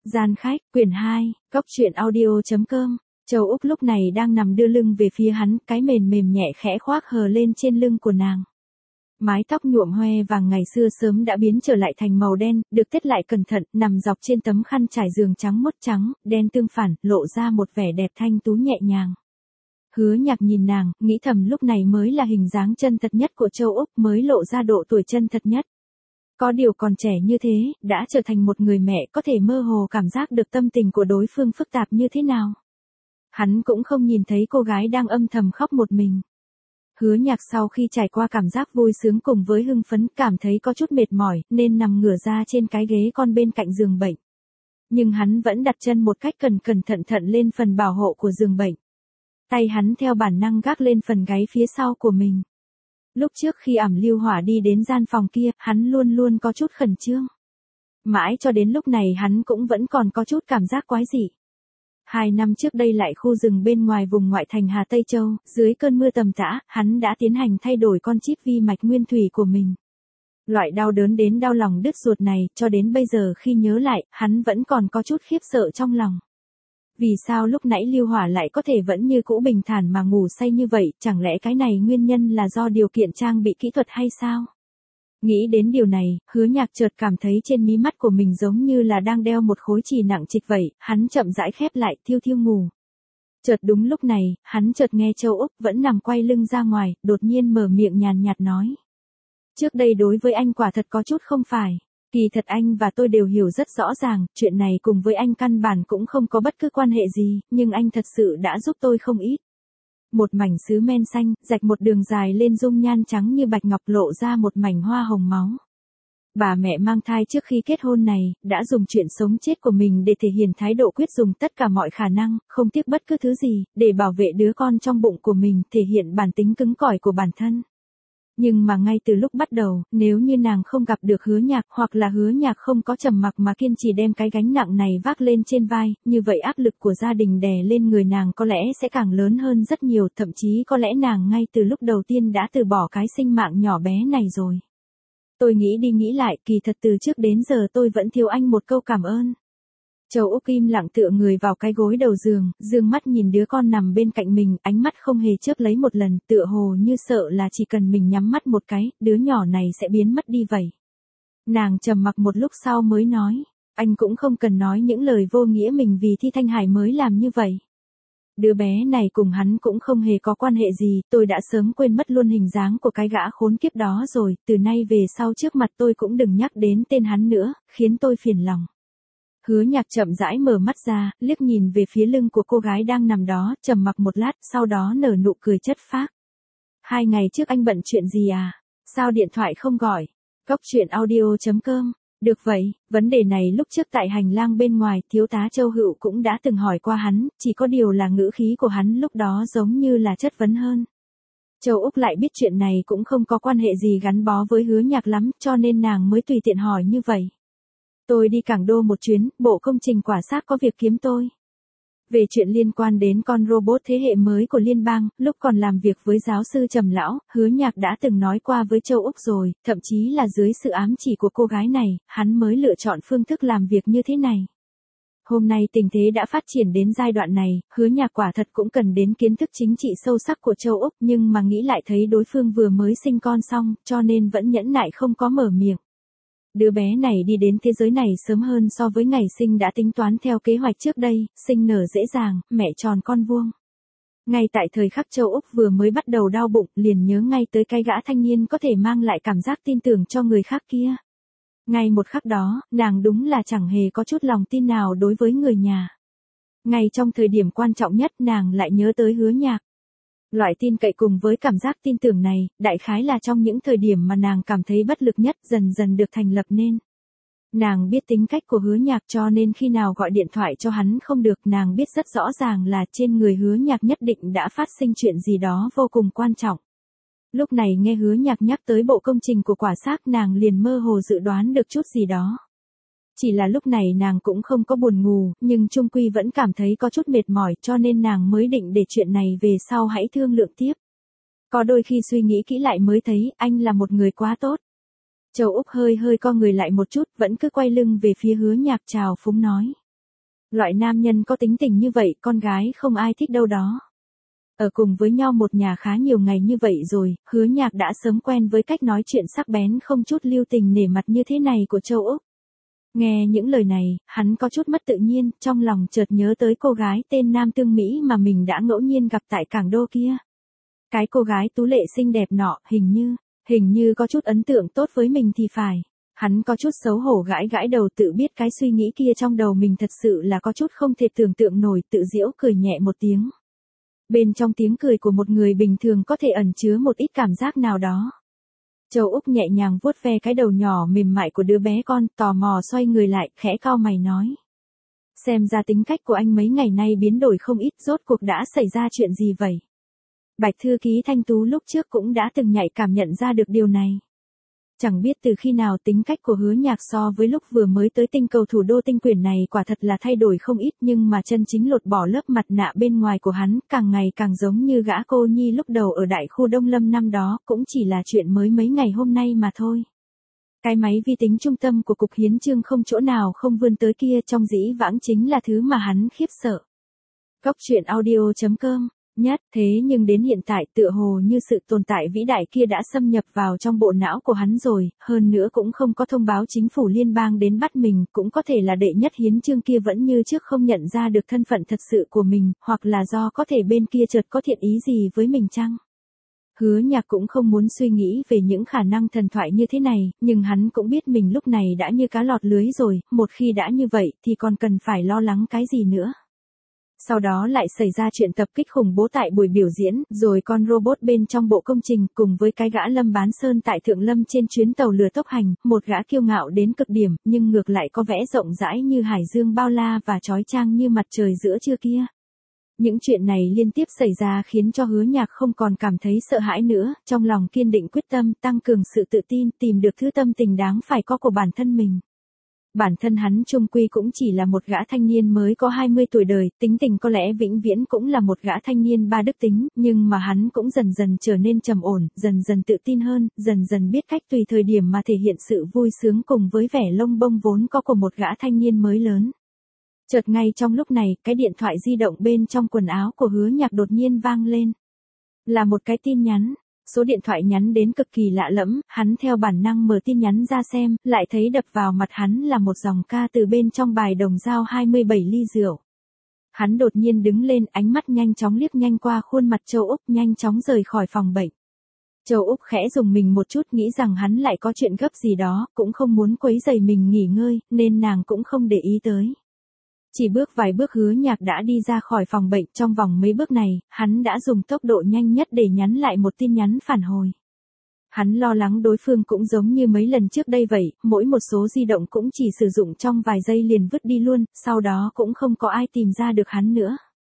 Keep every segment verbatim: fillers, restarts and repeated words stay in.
Gian khách, quyển hai, góc truyện audio.com. Châu Úc lúc này đang nằm đưa lưng về phía hắn, cái mền mềm nhẹ khẽ khoác hờ lên trên lưng của nàng. Mái tóc nhuộm hoe vàng ngày xưa sớm đã biến trở lại thành màu đen, được tết lại cẩn thận, nằm dọc trên tấm khăn trải giường trắng mốt trắng, đen tương phản, lộ ra một vẻ đẹp thanh tú nhẹ nhàng. Hứa Nhạc nhìn nàng, nghĩ thầm lúc này mới là hình dáng chân thật nhất của Châu Úc, mới lộ ra độ tuổi chân thật nhất. Có điều còn trẻ như thế, đã trở thành một người mẹ, có thể mơ hồ cảm giác được tâm tình của đối phương phức tạp như thế nào. Hắn cũng không nhìn thấy cô gái đang âm thầm khóc một mình. Hứa Nhạc sau khi trải qua cảm giác vui sướng cùng với hưng phấn, cảm thấy có chút mệt mỏi, nên nằm ngửa ra trên cái ghế con bên cạnh giường bệnh. Nhưng hắn vẫn đặt chân một cách cẩn cẩn thận thận lên phần bảo hộ của giường bệnh. Tay hắn theo bản năng gác lên phần gáy phía sau của mình. Lúc trước khi ẩm lưu hỏa đi đến gian phòng kia, hắn luôn luôn có chút khẩn trương. Mãi cho đến lúc này hắn cũng vẫn còn có chút cảm giác quái dị. Hai năm trước đây lại khu rừng bên ngoài vùng ngoại thành Hà Tây Châu, dưới cơn mưa tầm tã, hắn đã tiến hành thay đổi con chip vi mạch nguyên thủy của mình. Loại đau đớn đến đau lòng đứt ruột này, cho đến bây giờ khi nhớ lại, hắn vẫn còn có chút khiếp sợ trong lòng. Vì sao lúc nãy Lưu Hỏa lại có thể vẫn như cũ bình thản mà ngủ say như vậy, chẳng lẽ cái này nguyên nhân là do điều kiện trang bị kỹ thuật hay sao? Nghĩ đến điều này, Hứa Nhạc chợt cảm thấy trên mí mắt của mình giống như là đang đeo một khối chì nặng trịch vậy, hắn chậm rãi khép lại, thiêu thiêu ngủ. Chợt đúng lúc này, hắn chợt nghe Châu Úc vẫn nằm quay lưng ra ngoài, đột nhiên mở miệng nhàn nhạt nói. Trước đây đối với anh quả thật có chút không phải. Kỳ thật anh và tôi đều hiểu rất rõ ràng, chuyện này cùng với anh căn bản cũng không có bất cứ quan hệ gì, nhưng anh thật sự đã giúp tôi không ít. Một mảnh sứ men xanh, rạch một đường dài lên dung nhan trắng như bạch ngọc lộ ra một mảnh hoa hồng máu. Bà mẹ mang thai trước khi kết hôn này, đã dùng chuyện sống chết của mình để thể hiện thái độ quyết dùng tất cả mọi khả năng, không tiếc bất cứ thứ gì, để bảo vệ đứa con trong bụng của mình, thể hiện bản tính cứng cỏi của bản thân. Nhưng mà ngay từ lúc bắt đầu, nếu như nàng không gặp được Hứa Nhạc, hoặc là Hứa Nhạc không có trầm mặc mà kiên trì đem cái gánh nặng này vác lên trên vai, như vậy áp lực của gia đình đè lên người nàng có lẽ sẽ càng lớn hơn rất nhiều, thậm chí có lẽ nàng ngay từ lúc đầu tiên đã từ bỏ cái sinh mạng nhỏ bé này rồi. Tôi nghĩ đi nghĩ lại, kỳ thật từ trước đến giờ tôi vẫn thiếu anh một câu cảm ơn. Châu Úc im lặng tựa người vào cái gối đầu giường, dương mắt nhìn đứa con nằm bên cạnh mình, ánh mắt không hề chớp lấy một lần, tựa hồ như sợ là chỉ cần mình nhắm mắt một cái, đứa nhỏ này sẽ biến mất đi vậy. Nàng trầm mặc một lúc sau mới nói, anh cũng không cần nói những lời vô nghĩa mình vì Thi Thanh Hải mới làm như vậy. Đứa bé này cùng hắn cũng không hề có quan hệ gì, tôi đã sớm quên mất luôn hình dáng của cái gã khốn kiếp đó rồi, từ nay về sau trước mặt tôi cũng đừng nhắc đến tên hắn nữa, khiến tôi phiền lòng. Hứa Nhạc chậm rãi mở mắt ra, liếc nhìn về phía lưng của cô gái đang nằm đó, trầm mặc một lát, sau đó nở nụ cười chất phác. Hai ngày trước anh bận chuyện gì à? Sao điện thoại không gọi? Góc truyện audio.com. Được vậy, vấn đề này lúc trước tại hành lang bên ngoài, thiếu tá Châu Hữu cũng đã từng hỏi qua hắn, chỉ có điều là ngữ khí của hắn lúc đó giống như là chất vấn hơn. Châu Úc lại biết chuyện này cũng không có quan hệ gì gắn bó với Hứa Nhạc lắm, cho nên nàng mới tùy tiện hỏi như vậy. Tôi đi Cảng Đô một chuyến, bộ công trình quả xác có việc kiếm tôi. Về chuyện liên quan đến con robot thế hệ mới của liên bang, lúc còn làm việc với giáo sư Trầm Lão, Hứa Nhạc đã từng nói qua với Châu Úc rồi, thậm chí là dưới sự ám chỉ của cô gái này, hắn mới lựa chọn phương thức làm việc như thế này. Hôm nay tình thế đã phát triển đến giai đoạn này, Hứa Nhạc quả thật cũng cần đến kiến thức chính trị sâu sắc của Châu Úc, nhưng mà nghĩ lại thấy đối phương vừa mới sinh con xong, cho nên vẫn nhẫn nại không có mở miệng. Đứa bé này đi đến thế giới này sớm hơn so với ngày sinh đã tính toán theo kế hoạch trước đây, sinh nở dễ dàng, mẹ tròn con vuông. Ngay tại thời khắc Châu Úc vừa mới bắt đầu đau bụng, liền nhớ ngay tới cái gã thanh niên có thể mang lại cảm giác tin tưởng cho người khác kia. Ngay một khắc đó, nàng đúng là chẳng hề có chút lòng tin nào đối với người nhà. Ngay trong thời điểm quan trọng nhất nàng lại nhớ tới Hứa Nhạc. Loại tin cậy cùng với cảm giác tin tưởng này, đại khái là trong những thời điểm mà nàng cảm thấy bất lực nhất dần dần được thành lập nên. Nàng biết tính cách của Hứa Nhạc cho nên khi nào gọi điện thoại cho hắn không được, nàng biết rất rõ ràng là trên người Hứa Nhạc nhất định đã phát sinh chuyện gì đó vô cùng quan trọng. Lúc này nghe Hứa Nhạc nhắc tới bộ công trình của quả xác, nàng liền mơ hồ dự đoán được chút gì đó. Chỉ là lúc này nàng cũng không có buồn ngủ, nhưng chung quy vẫn cảm thấy có chút mệt mỏi, cho nên nàng mới định để chuyện này về sau hãy thương lượng tiếp. Có đôi khi suy nghĩ kỹ lại mới thấy, anh là một người quá tốt. Châu Úc hơi hơi co người lại một chút, vẫn cứ quay lưng về phía Hứa Nhạc chào phúng nói. Loại nam nhân có tính tình như vậy con gái không ai thích đâu đó. Ở cùng với nhau một nhà khá nhiều ngày như vậy rồi, Hứa Nhạc đã sớm quen với cách nói chuyện sắc bén không chút lưu tình nể mặt như thế này của Châu Úc. Nghe những lời này, hắn có chút mất tự nhiên, trong lòng chợt nhớ tới cô gái tên Nam Tương Mỹ mà mình đã ngẫu nhiên gặp tại cảng đô kia. Cái cô gái tú lệ xinh đẹp nọ, hình như, hình như có chút ấn tượng tốt với mình thì phải. Hắn có chút xấu hổ gãi gãi đầu tự biết cái suy nghĩ kia trong đầu mình thật sự là có chút không thể tưởng tượng nổi, tự giễu cười nhẹ một tiếng. Bên trong tiếng cười của một người bình thường có thể ẩn chứa một ít cảm giác nào đó. Châu Úc nhẹ nhàng vuốt ve cái đầu nhỏ mềm mại của đứa bé con, tò mò xoay người lại, khẽ cau mày nói. Xem ra tính cách của anh mấy ngày nay biến đổi không ít, rốt cuộc đã xảy ra chuyện gì vậy? Bạch thư ký Thanh Tú lúc trước cũng đã từng nhạy cảm nhận ra được điều này. Chẳng biết từ khi nào tính cách của Hứa Nhạc so với lúc vừa mới tới tinh cầu thủ đô tinh quyển này quả thật là thay đổi không ít, nhưng mà chân chính lột bỏ lớp mặt nạ bên ngoài của hắn, càng ngày càng giống như gã cô nhi lúc đầu ở đại khu Đông Lâm năm đó, cũng chỉ là chuyện mới mấy ngày hôm nay mà thôi. Cái máy vi tính trung tâm của cục hiến chương không chỗ nào không vươn tới kia trong dĩ vãng chính là thứ mà hắn khiếp sợ. Góc truyện audio chấm com Nhất, thế nhưng đến hiện tại tựa hồ như sự tồn tại vĩ đại kia đã xâm nhập vào trong bộ não của hắn rồi, hơn nữa cũng không có thông báo chính phủ liên bang đến bắt mình, cũng có thể là đệ nhất hiến chương kia vẫn như trước không nhận ra được thân phận thật sự của mình, hoặc là do có thể bên kia chợt có thiện ý gì với mình chăng? Hứa Nhạc cũng không muốn suy nghĩ về những khả năng thần thoại như thế này, nhưng hắn cũng biết mình lúc này đã như cá lọt lưới rồi, một khi đã như vậy thì còn cần phải lo lắng cái gì nữa. Sau đó lại xảy ra chuyện tập kích khủng bố tại buổi biểu diễn, rồi con robot bên trong bộ công trình cùng với cái gã Lâm Bán Sơn tại Thượng Lâm trên chuyến tàu lửa tốc hành, một gã kiêu ngạo đến cực điểm, nhưng ngược lại có vẻ rộng rãi như hải dương bao la và chói chang như mặt trời giữa trưa kia. Những chuyện này liên tiếp xảy ra khiến cho Hứa Nhạc không còn cảm thấy sợ hãi nữa, trong lòng kiên định quyết tâm tăng cường sự tự tin, tìm được thứ tâm tình đáng phải có của bản thân mình. Bản thân hắn chung quy cũng chỉ là một gã thanh niên mới có hai mươi tuổi đời, tính tình có lẽ vĩnh viễn cũng là một gã thanh niên ba đức tính, nhưng mà hắn cũng dần dần trở nên trầm ổn, dần dần tự tin hơn, dần dần biết cách tùy thời điểm mà thể hiện sự vui sướng cùng với vẻ lông bông vốn có của một gã thanh niên mới lớn. Chợt ngay trong lúc này, cái điện thoại di động bên trong quần áo của Hứa Nhạc đột nhiên vang lên. Là một cái tin nhắn. Số điện thoại nhắn đến cực kỳ lạ lẫm, hắn theo bản năng mở tin nhắn ra xem, lại thấy đập vào mặt hắn là một dòng ca từ bên trong bài đồng dao hai mươi bảy ly rượu. Hắn đột nhiên đứng lên, ánh mắt nhanh chóng liếc nhanh qua khuôn mặt Châu Úc, nhanh chóng rời khỏi phòng bệnh. Châu Úc khẽ dùng mình một chút, nghĩ rằng hắn lại có chuyện gấp gì đó, cũng không muốn quấy rầy mình nghỉ ngơi, nên nàng cũng không để ý tới. Chỉ bước vài bước Hứa Nhạc đã đi ra khỏi phòng bệnh, trong vòng mấy bước này, hắn đã dùng tốc độ nhanh nhất để nhắn lại một tin nhắn phản hồi. Hắn lo lắng đối phương cũng giống như mấy lần trước đây vậy, mỗi một số di động cũng chỉ sử dụng trong vài giây liền vứt đi luôn, sau đó cũng không có ai tìm ra được hắn nữa.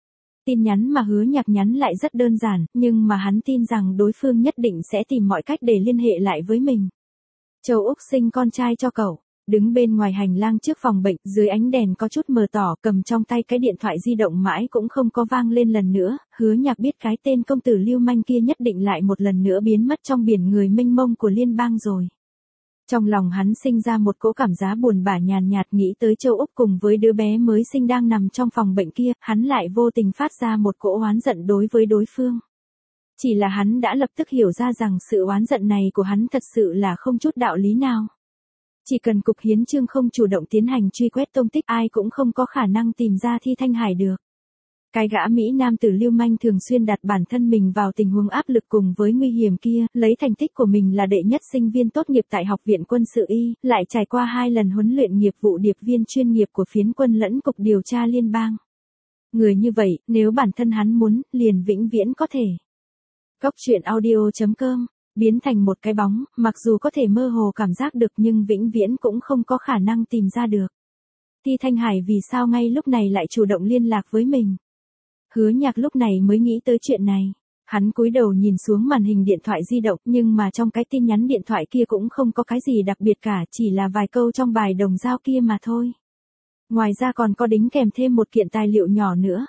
Tin nhắn mà Hứa Nhạc nhắn lại rất đơn giản, nhưng mà hắn tin rằng đối phương nhất định sẽ tìm mọi cách để liên hệ lại với mình. Châu Úc sinh con trai cho cậu. Đứng bên ngoài hành lang trước phòng bệnh, dưới ánh đèn có chút mờ tỏ, cầm trong tay cái điện thoại di động mãi cũng không có vang lên lần nữa, Hứa Nhạc biết cái tên công tử lưu manh kia nhất định lại một lần nữa biến mất trong biển người mênh mông của liên bang rồi. Trong lòng hắn sinh ra một cỗ cảm giác buồn bã nhàn nhạt, nghĩ tới Châu Úc cùng với đứa bé mới sinh đang nằm trong phòng bệnh kia, hắn lại vô tình phát ra một cỗ oán giận đối với đối phương. Chỉ là hắn đã lập tức hiểu ra rằng sự oán giận này của hắn thật sự là không chút đạo lý nào. Chỉ cần cục hiến chương không chủ động tiến hành truy quét tông tích, ai cũng không có khả năng tìm ra Thi Thanh Hải được. Cái gã Mỹ nam tử lưu manh thường xuyên đặt bản thân mình vào tình huống áp lực cùng với nguy hiểm kia, lấy thành tích của mình là đệ nhất sinh viên tốt nghiệp tại Học viện Quân sự Y, lại trải qua hai lần huấn luyện nghiệp vụ điệp viên chuyên nghiệp của phiến quân lẫn cục điều tra liên bang. Người như vậy, nếu bản thân hắn muốn, liền vĩnh viễn có thể. Góc truyện audio chấm com Biến thành một cái bóng, mặc dù có thể mơ hồ cảm giác được nhưng vĩnh viễn cũng không có khả năng tìm ra được. Thi Thanh Hải vì sao ngay lúc này lại chủ động liên lạc với mình? Hứa Nhạc lúc này mới nghĩ tới chuyện này. Hắn cúi đầu nhìn xuống màn hình điện thoại di động, nhưng mà trong cái tin nhắn điện thoại kia cũng không có cái gì đặc biệt cả, chỉ là vài câu trong bài đồng dao kia mà thôi. Ngoài ra còn có đính kèm thêm một kiện tài liệu nhỏ nữa.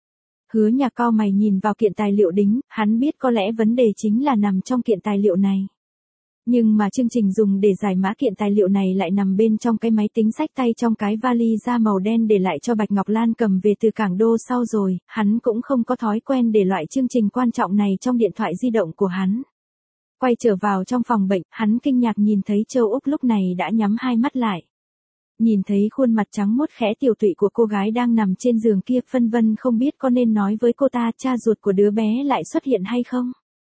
Hứa Nhạc cau mày nhìn vào kiện tài liệu đính, hắn biết có lẽ vấn đề chính là nằm trong kiện tài liệu này. Nhưng mà chương trình dùng để giải mã kiện tài liệu này lại nằm bên trong cái máy tính xách tay trong cái vali da màu đen để lại cho Bạch Ngọc Lan cầm về từ cảng đô sau rồi, hắn cũng không có thói quen để loại chương trình quan trọng này trong điện thoại di động của hắn. Quay trở vào trong phòng bệnh, hắn kinh ngạc nhìn thấy Châu Úc lúc này đã nhắm hai mắt lại. Nhìn thấy khuôn mặt trắng muốt khẽ tiều tụy của cô gái đang nằm trên giường kia, phân vân không biết có nên nói với cô ta cha ruột của đứa bé lại xuất hiện hay không.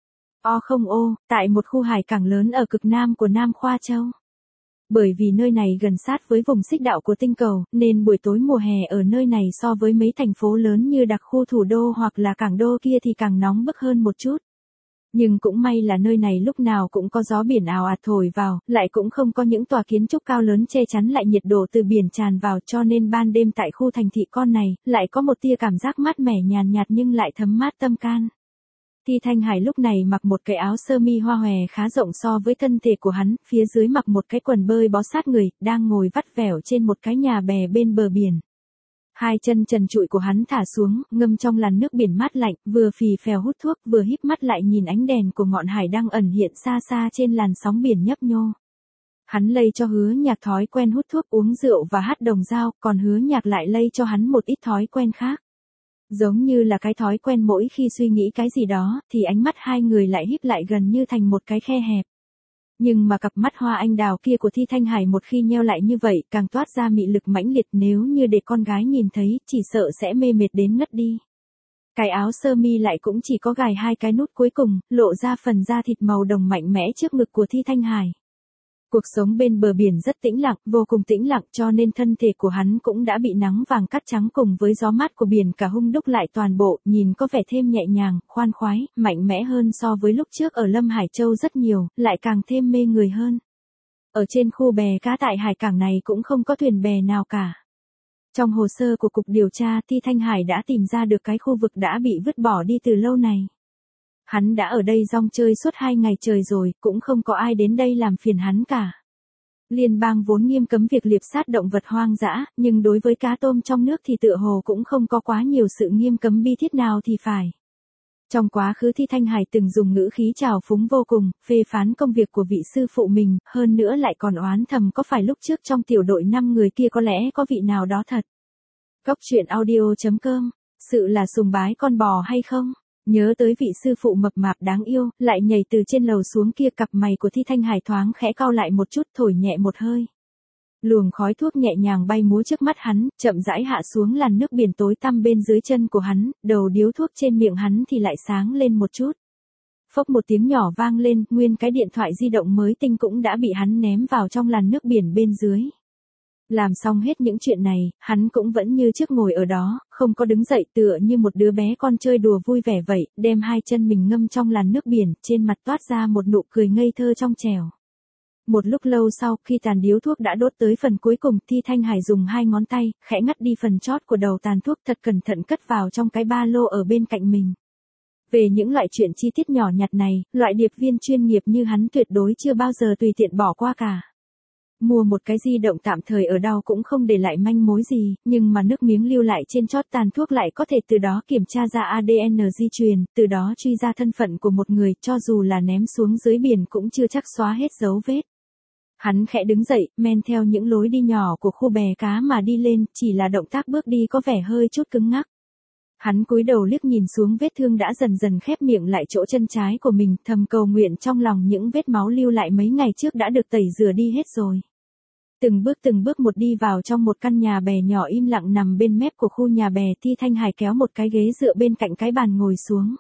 O không ô, tại một khu hải cảng lớn ở cực nam của Nam Khoa Châu. Bởi vì nơi này gần sát với vùng xích đạo của tinh cầu, nên buổi tối mùa hè ở nơi này so với mấy thành phố lớn như đặc khu thủ đô hoặc là cảng đô kia thì càng nóng bức hơn một chút. Nhưng cũng may là nơi này lúc nào cũng có gió biển ào ạt thổi vào, lại cũng không có những tòa kiến trúc cao lớn che chắn lại nhiệt độ từ biển tràn vào, cho nên ban đêm tại khu thành thị con này, lại có một tia cảm giác mát mẻ nhàn nhạt nhưng lại thấm mát tâm can. Thi Thanh Hải lúc này mặc một cái áo sơ mi hoa hòe khá rộng so với thân thể của hắn, phía dưới mặc một cái quần bơi bó sát người, đang ngồi vắt vẻo trên một cái nhà bè bên bờ biển. Hai chân trần trụi của hắn thả xuống, ngâm trong làn nước biển mát lạnh, vừa phì phèo hút thuốc, vừa híp mắt lại nhìn ánh đèn của ngọn hải đang ẩn hiện xa xa trên làn sóng biển nhấp nhô. Hắn lây cho Hứa Nhạc thói quen hút thuốc, uống rượu và hát đồng dao, còn Hứa Nhạc lại lây cho hắn một ít thói quen khác. Giống như là cái thói quen mỗi khi suy nghĩ cái gì đó, thì ánh mắt hai người lại híp lại gần như thành một cái khe hẹp. Nhưng mà cặp mắt hoa anh đào kia của Thi Thanh Hải một khi nheo lại như vậy, càng toát ra mị lực mãnh liệt, nếu như để con gái nhìn thấy, chỉ sợ sẽ mê mệt đến ngất đi. Cái áo sơ mi lại cũng chỉ có gài hai cái nút cuối cùng, lộ ra phần da thịt màu đồng mạnh mẽ trước ngực của Thi Thanh Hải. Cuộc sống bên bờ biển rất tĩnh lặng, vô cùng tĩnh lặng, cho nên thân thể của hắn cũng đã bị nắng vàng cắt trắng cùng với gió mát của biển cả hun đúc lại toàn bộ, nhìn có vẻ thêm nhẹ nhàng, khoan khoái, mạnh mẽ hơn so với lúc trước ở Lâm Hải Châu rất nhiều, lại càng thêm mê người hơn. Ở trên khu bè cá tại hải cảng này cũng không có thuyền bè nào cả. Trong hồ sơ của Cục Điều tra, Thi Thanh Hải đã tìm ra được cái khu vực đã bị vứt bỏ đi từ lâu này. Hắn đã ở đây rong chơi suốt hai ngày trời rồi, cũng không có ai đến đây làm phiền hắn cả. Liên bang vốn nghiêm cấm việc liệp sát động vật hoang dã, nhưng đối với cá tôm trong nước thì tựa hồ cũng không có quá nhiều sự nghiêm cấm bi thiết nào thì phải. Trong quá khứ Thi Thanh Hải từng dùng ngữ khí trào phúng vô cùng, phê phán công việc của vị sư phụ mình, hơn nữa lại còn oán thầm có phải lúc trước trong tiểu đội năm người kia có lẽ có vị nào đó thật. Góc truyện audio chấm com, sự là sùng bái con bò hay không? Nhớ tới vị sư phụ mập mạp đáng yêu, lại nhảy từ trên lầu xuống kia, cặp mày của Thi Thanh Hải thoáng khẽ cau lại một chút, thổi nhẹ một hơi. Luồng khói thuốc nhẹ nhàng bay múa trước mắt hắn, chậm rãi hạ xuống làn nước biển tối tăm bên dưới chân của hắn, đầu điếu thuốc trên miệng hắn thì lại sáng lên một chút. Phốc một tiếng nhỏ vang lên, nguyên cái điện thoại di động mới tinh cũng đã bị hắn ném vào trong làn nước biển bên dưới. Làm xong hết những chuyện này, hắn cũng vẫn như trước ngồi ở đó, không có đứng dậy, tựa như một đứa bé con chơi đùa vui vẻ vậy, đem hai chân mình ngâm trong làn nước biển, trên mặt toát ra một nụ cười ngây thơ trong trẻo. Một lúc lâu sau, khi tàn điếu thuốc đã đốt tới phần cuối cùng, Thi Thanh Hải dùng hai ngón tay, khẽ ngắt đi phần chót của đầu tàn thuốc, thật cẩn thận cất vào trong cái ba lô ở bên cạnh mình. Về những loại chuyện chi tiết nhỏ nhặt này, loại điệp viên chuyên nghiệp như hắn tuyệt đối chưa bao giờ tùy tiện bỏ qua cả. Mua một cái di động tạm thời ở đâu cũng không để lại manh mối gì, nhưng mà nước miếng lưu lại trên chót tàn thuốc lại có thể từ đó kiểm tra ra a đê en di truyền, từ đó truy ra thân phận của một người, cho dù là ném xuống dưới biển cũng chưa chắc xóa hết dấu vết. Hắn khẽ đứng dậy, men theo những lối đi nhỏ của khu bè cá mà đi lên, chỉ là động tác bước đi có vẻ hơi chút cứng ngắc. Hắn cúi đầu liếc nhìn xuống vết thương đã dần dần khép miệng lại chỗ chân trái của mình, thầm cầu nguyện trong lòng những vết máu lưu lại mấy ngày trước đã được tẩy rửa đi hết rồi. Từng bước từng bước một đi vào trong một căn nhà bè nhỏ im lặng nằm bên mép của khu nhà bè, Thi Thanh Hải kéo một cái ghế dựa bên cạnh cái bàn ngồi xuống.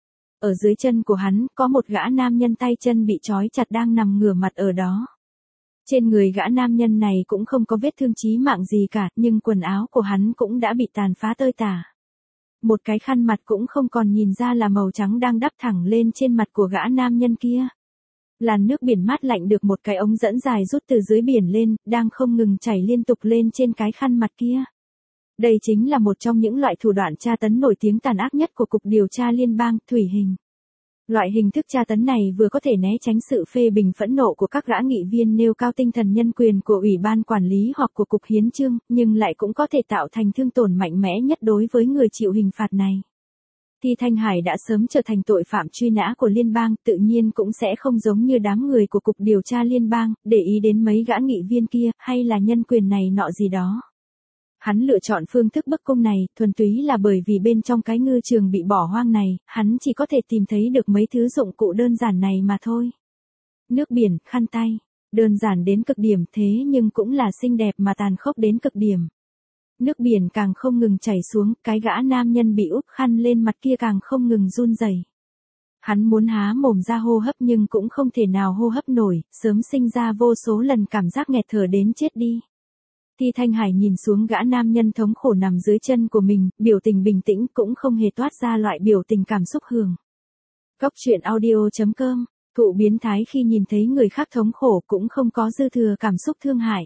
Ở dưới chân của hắn, có một gã nam nhân tay chân bị trói chặt đang nằm ngửa mặt ở đó. Trên người gã nam nhân này cũng không có vết thương chí mạng gì cả, nhưng quần áo của hắn cũng đã bị tàn phá tơi tả. Một cái khăn mặt cũng không còn nhìn ra là màu trắng đang đắp thẳng lên trên mặt của gã nam nhân kia. Làn nước biển mát lạnh được một cái ống dẫn dài rút từ dưới biển lên, đang không ngừng chảy liên tục lên trên cái khăn mặt kia. Đây chính là một trong những loại thủ đoạn tra tấn nổi tiếng tàn ác nhất của Cục Điều tra Liên bang, thủy hình. Loại hình thức tra tấn này vừa có thể né tránh sự phê bình phẫn nộ của các gã nghị viên nêu cao tinh thần nhân quyền của Ủy ban Quản lý hoặc của Cục Hiến chương, nhưng lại cũng có thể tạo thành thương tổn mạnh mẽ nhất đối với người chịu hình phạt này. Thi Thanh Hải đã sớm trở thành tội phạm truy nã của liên bang, tự nhiên cũng sẽ không giống như đám người của Cục Điều tra Liên bang, để ý đến mấy gã nghị viên kia, hay là nhân quyền này nọ gì đó. Hắn lựa chọn phương thức bức cung này, thuần túy là bởi vì bên trong cái ngư trường bị bỏ hoang này, hắn chỉ có thể tìm thấy được mấy thứ dụng cụ đơn giản này mà thôi. Nước biển, khăn tay, đơn giản đến cực điểm thế nhưng cũng là xinh đẹp mà tàn khốc đến cực điểm. Nước biển càng không ngừng chảy xuống, cái gã nam nhân bị úp khăn lên mặt kia càng không ngừng run rẩy. Hắn muốn há mồm ra hô hấp nhưng cũng không thể nào hô hấp nổi, sớm sinh ra vô số lần cảm giác nghẹt thở đến chết đi. Thi Thanh Hải nhìn xuống gã nam nhân thống khổ nằm dưới chân của mình, biểu tình bình tĩnh cũng không hề toát ra loại biểu tình cảm xúc hưởng. Góc truyện audio chấm com, thụ biến thái khi nhìn thấy người khác thống khổ cũng không có dư thừa cảm xúc thương hại.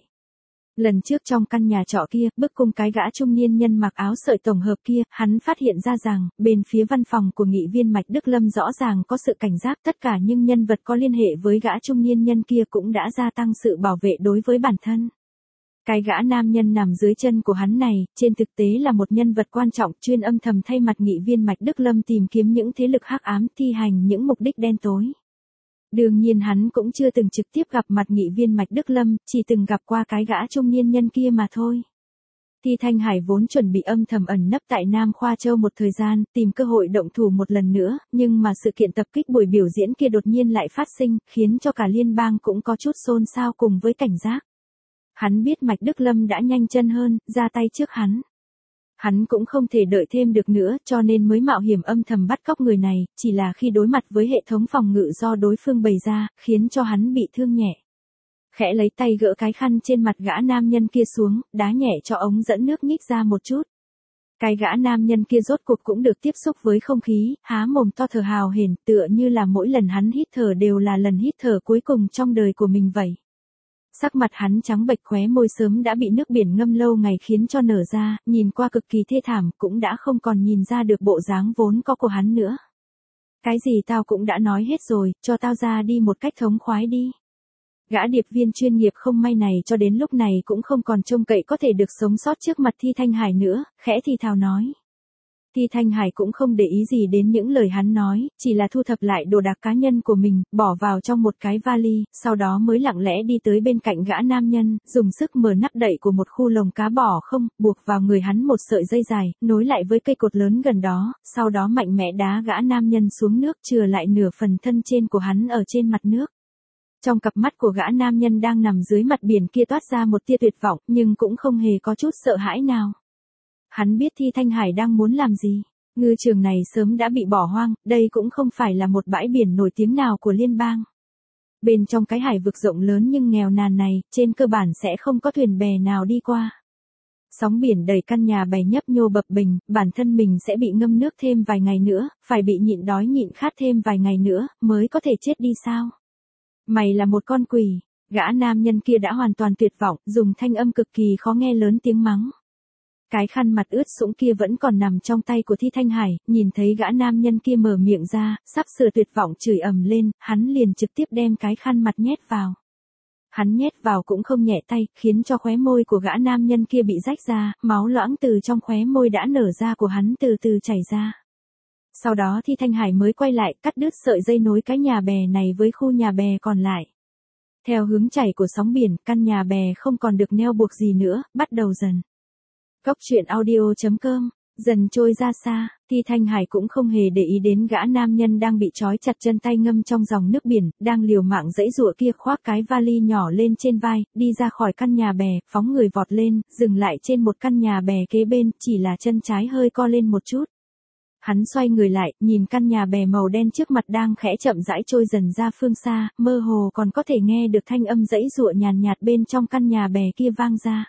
Lần trước trong căn nhà trọ kia, bức cung cái gã trung niên nhân mặc áo sợi tổng hợp kia, hắn phát hiện ra rằng, bên phía văn phòng của nghị viên Mạch Đức Lâm rõ ràng có sự cảnh giác, tất cả những nhân vật có liên hệ với gã trung niên nhân kia cũng đã gia tăng sự bảo vệ đối với bản thân. Cái gã nam nhân nằm dưới chân của hắn này, trên thực tế là một nhân vật quan trọng chuyên âm thầm thay mặt nghị viên Mạch Đức Lâm tìm kiếm những thế lực hắc ám thi hành những mục đích đen tối. Đương nhiên hắn cũng chưa từng trực tiếp gặp mặt nghị viên Mạch Đức Lâm, chỉ từng gặp qua cái gã trung niên nhân kia mà thôi. Thi Thanh Hải vốn chuẩn bị âm thầm ẩn nấp tại Nam Khoa Châu một thời gian, tìm cơ hội động thủ một lần nữa, nhưng mà sự kiện tập kích buổi biểu diễn kia đột nhiên lại phát sinh, khiến cho cả liên bang cũng có chút xôn xao cùng với cảnh giác. Hắn biết Mạch Đức Lâm đã nhanh chân hơn, ra tay trước hắn. Hắn cũng không thể đợi thêm được nữa cho nên mới mạo hiểm âm thầm bắt cóc người này, chỉ là khi đối mặt với hệ thống phòng ngự do đối phương bày ra, khiến cho hắn bị thương nhẹ. Khẽ lấy tay gỡ cái khăn trên mặt gã nam nhân kia xuống, đá nhẹ cho ống dẫn nước nhích ra một chút. Cái gã nam nhân kia rốt cuộc cũng được tiếp xúc với không khí, há mồm to thở hào hển, tựa như là mỗi lần hắn hít thở đều là lần hít thở cuối cùng trong đời của mình vậy. Sắc mặt hắn trắng bệch, khóe môi sớm đã bị nước biển ngâm lâu ngày khiến cho nở ra, nhìn qua cực kỳ thê thảm, cũng đã không còn nhìn ra được bộ dáng vốn có của hắn nữa. Cái gì tao cũng đã nói hết rồi, cho tao ra đi một cách thống khoái đi. Gã điệp viên chuyên nghiệp không may này cho đến lúc này cũng không còn trông cậy có thể được sống sót trước mặt Thi Thanh Hải nữa, khẽ thì thào nói. Thi Thanh Hải cũng không để ý gì đến những lời hắn nói, chỉ là thu thập lại đồ đạc cá nhân của mình, bỏ vào trong một cái vali, sau đó mới lặng lẽ đi tới bên cạnh gã nam nhân, dùng sức mở nắp đậy của một khu lồng cá bỏ không, buộc vào người hắn một sợi dây dài, nối lại với cây cột lớn gần đó, sau đó mạnh mẽ đá gã nam nhân xuống nước, chừa lại nửa phần thân trên của hắn ở trên mặt nước. Trong cặp mắt của gã nam nhân đang nằm dưới mặt biển kia toát ra một tia tuyệt vọng, nhưng cũng không hề có chút sợ hãi nào. Hắn biết Thi Thanh Hải đang muốn làm gì. Ngư trường này sớm đã bị bỏ hoang, đây cũng không phải là một bãi biển nổi tiếng nào của liên bang. Bên trong cái hải vực rộng lớn nhưng nghèo nàn này, trên cơ bản sẽ không có thuyền bè nào đi qua. Sóng biển đầy căn nhà bè nhấp nhô bập bềnh, bản thân mình sẽ bị ngâm nước thêm vài ngày nữa, phải bị nhịn đói nhịn khát thêm vài ngày nữa, mới có thể chết đi sao? Mày là một con quỷ. Gã nam nhân kia đã hoàn toàn tuyệt vọng, dùng thanh âm cực kỳ khó nghe lớn tiếng mắng. Cái khăn mặt ướt sũng kia vẫn còn nằm trong tay của Thi Thanh Hải, nhìn thấy gã nam nhân kia mở miệng ra, sắp sửa tuyệt vọng chửi ầm lên, hắn liền trực tiếp đem cái khăn mặt nhét vào. Hắn nhét vào cũng không nhẹ tay, khiến cho khóe môi của gã nam nhân kia bị rách ra, máu loãng từ trong khóe môi đã nở ra của hắn từ từ chảy ra. Sau đó Thi Thanh Hải mới quay lại, cắt đứt sợi dây nối cái nhà bè này với khu nhà bè còn lại. Theo hướng chảy của sóng biển, căn nhà bè không còn được neo buộc gì nữa, bắt đầu dần. Góc truyện audio chấm com, dần trôi ra xa, Thi Thanh Hải cũng không hề để ý đến gã nam nhân đang bị trói chặt chân tay ngâm trong dòng nước biển, đang liều mạng giãy giụa kia, khoác cái vali nhỏ lên trên vai, đi ra khỏi căn nhà bè, phóng người vọt lên, dừng lại trên một căn nhà bè kế bên, chỉ là chân trái hơi co lên một chút. Hắn xoay người lại, nhìn căn nhà bè màu đen trước mặt đang khẽ chậm rãi trôi dần ra phương xa, mơ hồ còn có thể nghe được thanh âm giãy giụa nhàn nhạt bên trong căn nhà bè kia vang ra.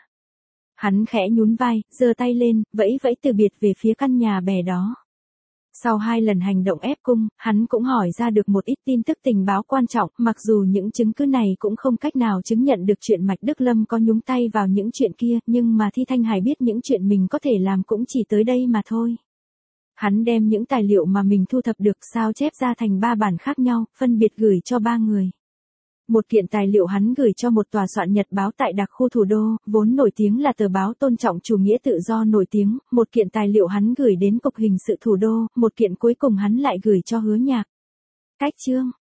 Hắn khẽ nhún vai, giơ tay lên, vẫy vẫy từ biệt về phía căn nhà bè đó. Sau hai lần hành động ép cung, hắn cũng hỏi ra được một ít tin tức tình báo quan trọng, mặc dù những chứng cứ này cũng không cách nào chứng nhận được chuyện Mạch Đức Lâm có nhúng tay vào những chuyện kia, nhưng mà Thi Thanh Hải biết những chuyện mình có thể làm cũng chỉ tới đây mà thôi. Hắn đem những tài liệu mà mình thu thập được sao chép ra thành ba bản khác nhau, phân biệt gửi cho ba người. Một kiện tài liệu hắn gửi cho một tòa soạn nhật báo tại đặc khu thủ đô, vốn nổi tiếng là tờ báo tôn trọng chủ nghĩa tự do nổi tiếng, một kiện tài liệu hắn gửi đến Cục Hình sự thủ đô, một kiện cuối cùng hắn lại gửi cho Hứa Nhạc. Cách chương